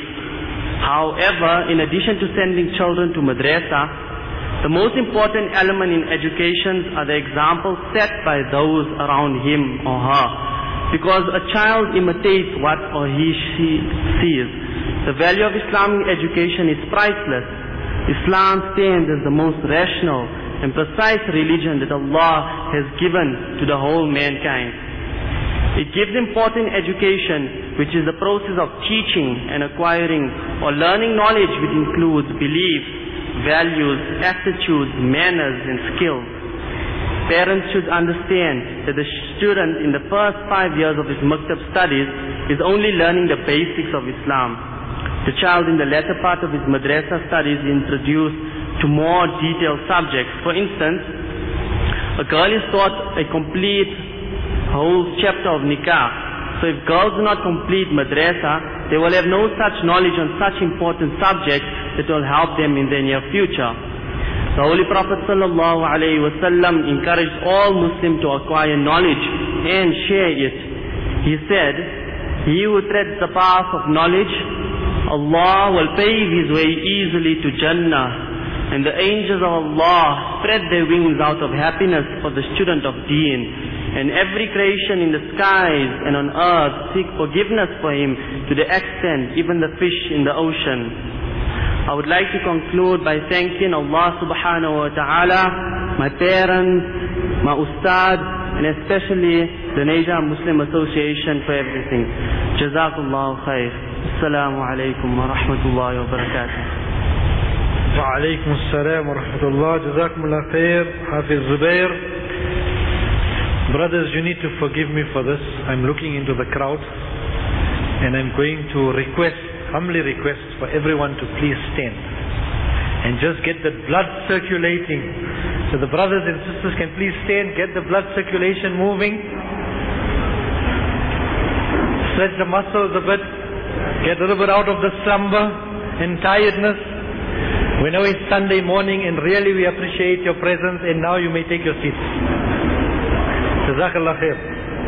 However, in addition to sending children to madrasa, the most important element in education are the examples set by those around him or her. Because a child imitates what or she sees. The value of Islamic education is priceless. Islam stands as the most rational and precise religion that Allah has given to the whole mankind. It gives important education, which is the process of teaching and acquiring or learning knowledge, which includes beliefs, values, attitudes, manners, and skills. Parents should understand that the student in the first 5 years of his maktab studies is only learning the basics of Islam. The child in the latter part of his madrasa studies is introduced to more detailed subjects. For instance, a girl is taught a complete whole chapter of nikah. So if girls do not complete madrasa, they will have no such knowledge on such important subjects that will help them in their near future. The Holy Prophet sallallahu alaihi wasallam encouraged all Muslims to acquire knowledge and share it. He said, "He who treads the path of knowledge, Allah will pave his way easily to Jannah, and the angels of Allah spread their wings out of happiness for the student of Deen. And every creation in the skies and on earth seek forgiveness for him to the extent even the fish in the ocean." I would like to conclude by thanking Allah subhanahu wa ta'ala, my parents, my ustad, and especially the Naija Muslim Association for everything. Jazakallahu khair. Assalamu alaikum wa rahmatullahi wa barakatuh. Wa alaikum assalam wa rahmatullah. Jazakumullah khair. Hafiz Zubair. Brothers, you need to forgive me for this. I'm looking into the crowd and I'm going to humbly request for everyone to please stand and just get the blood circulating. So the brothers and sisters can please stand, get the blood circulation moving, stretch the muscles a bit, get a little bit out of the slumber and tiredness. We know it's Sunday morning and really we appreciate your presence, and now you may take your seats. Jazakallah khair.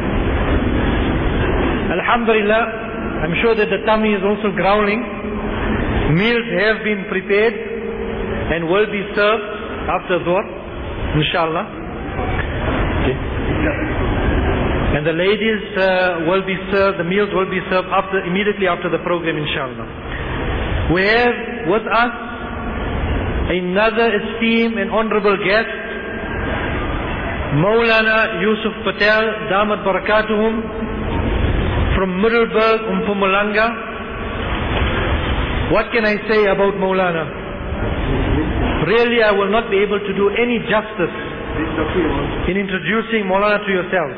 Alhamdulillah, I'm sure that the tummy is also growling. Meals have been prepared and will be served after Dhuhr, inshallah. Okay. And the ladies will be served, the meals will be served immediately after the program, inshallah. We have with us another esteemed and honorable guest, Maulana Yusuf Patel, Damat Barakatuhum, from Middleburg, Mpumalanga. What can I say about Maulana? Really, I will not be able to do any justice in introducing Maulana to yourselves.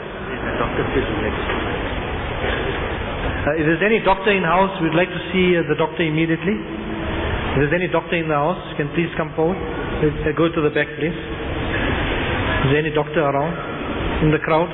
If there's any doctor in house, we'd like to see the doctor immediately. If there's any doctor in the house, can please come forward. Go to the back, please. Is there any doctor around in the crowd?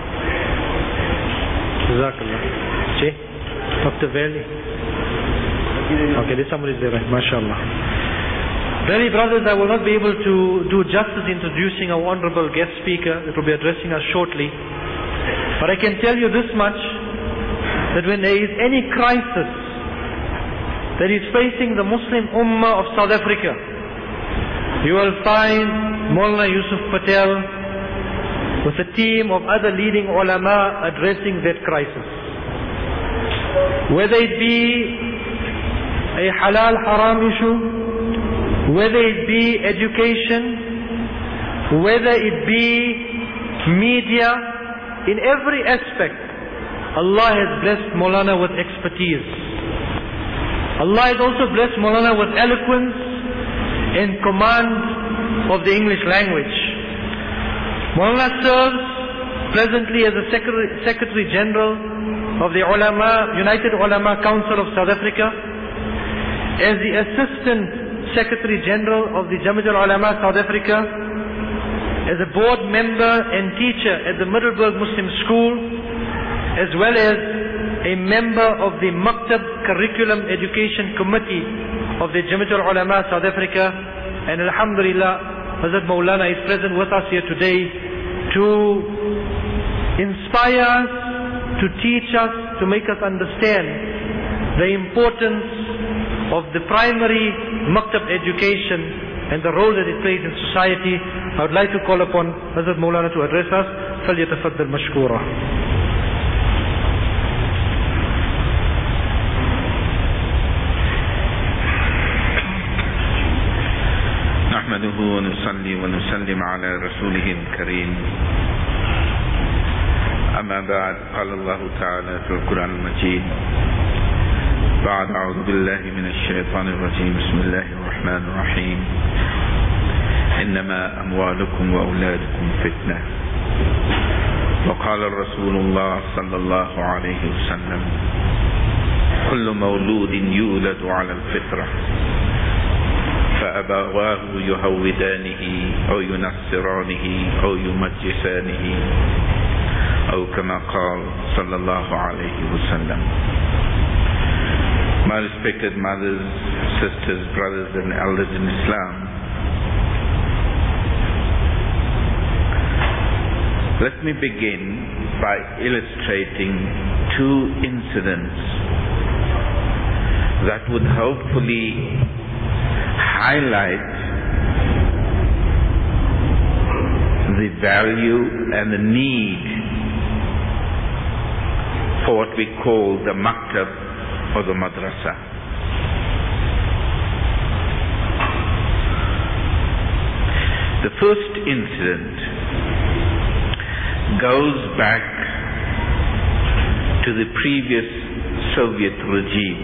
Jazakallah. See? Dr. Valley. Okay, there's somebody there, right? MashaAllah. Really, brothers, I will not be able to do justice introducing our honorable guest speaker that will be addressing us shortly. But I can tell you this much, that when there is any crisis that is facing the Muslim Ummah of South Africa, you will find Maulana Yusuf Patel with a team of other leading ulama addressing that crisis. Whether it be a halal haram issue, whether it be education, whether it be media, in every aspect, Allah has blessed Maulana with expertise. Allah has also blessed Maulana with eloquence in command of the English language. Maulana serves presently as the Secretary General of the United Ulama Council of South Africa, as the Assistant Secretary General of the Jamiat al-Ulama South Africa, as a board member and teacher at the Middelburg Muslim School, as well as a member of the Maktab Curriculum Education Committee of the Jamiat al-Ulama South Africa. And Alhamdulillah, Hazrat Maulana is present with us here today to inspire us, to teach us, to make us understand the importance of the primary Maktab education and the role that it plays in society. I would like to call upon Hazrat Maulana to address us. فَلْيَتَفَضَّلْ مَشْكُورًا. نحمده ونصلي ونسلم على رسوله الكريم. أما بعد، قال الله تعالى في القرآن المجيد بعد أعوذ بالله من الشيطان الرجيم بسم الله الرحمن الرحيم إنما أموالكم وأولادكم فتنة وقال الرسول الله صلى الله عليه وسلم كل مولود يولد على الفطرة فأبواه يهودانه أو ينصرانه أو يمجسانه أو كما قال صلى الله عليه وسلم. My respected mothers, sisters, brothers and elders in Islam, let me begin by illustrating two incidents that would hopefully highlight the value and the need for what we call the maktab or the madrasa. The first incident goes back to the previous Soviet regime,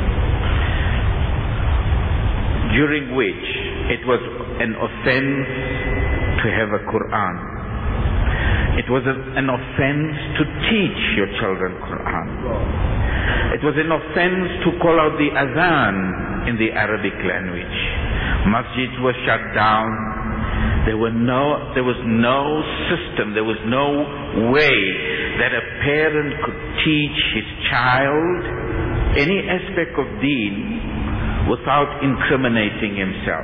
during which it was an offense to have a Quran. It was an offense to teach your children Quran. It was an offense to call out the adhan in the Arabic language. Masjids were shut down. There was no system, there was no way that a parent could teach his child any aspect of deen without incriminating himself.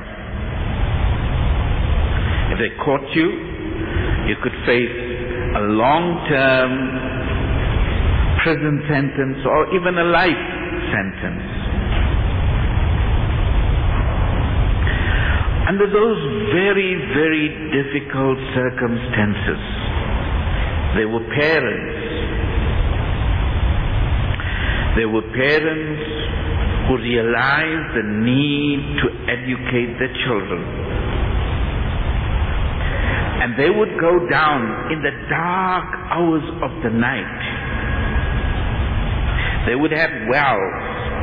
If they caught you, you could face a long-term prison sentence or even a life sentence. Under those very, very difficult circumstances, there were parents. There were parents who realized the need to educate their children. And they would go down in the dark hours of the night. They would have wells,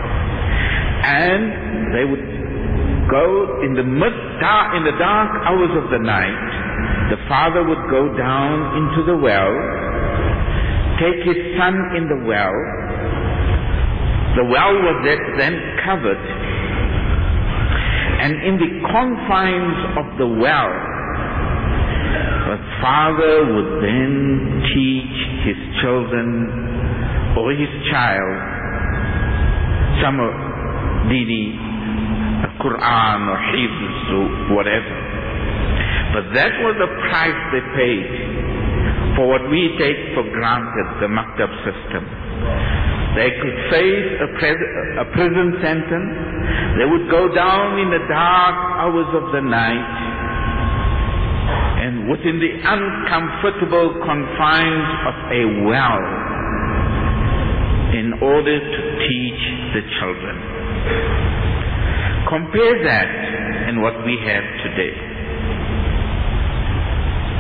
and they would go in the dark hours of the night. The father would go down into the well, take his son in the well. The well was then covered, and in the confines of the well, the father would then teach his children or his child some of Dini, Quran or Hifz or whatever. But that was the price they paid for what we take for granted, the maktab system. They could face a prison sentence. They would go down in the dark hours of the night and within the uncomfortable confines of a well in order to teach the children. Compare that and what we have today.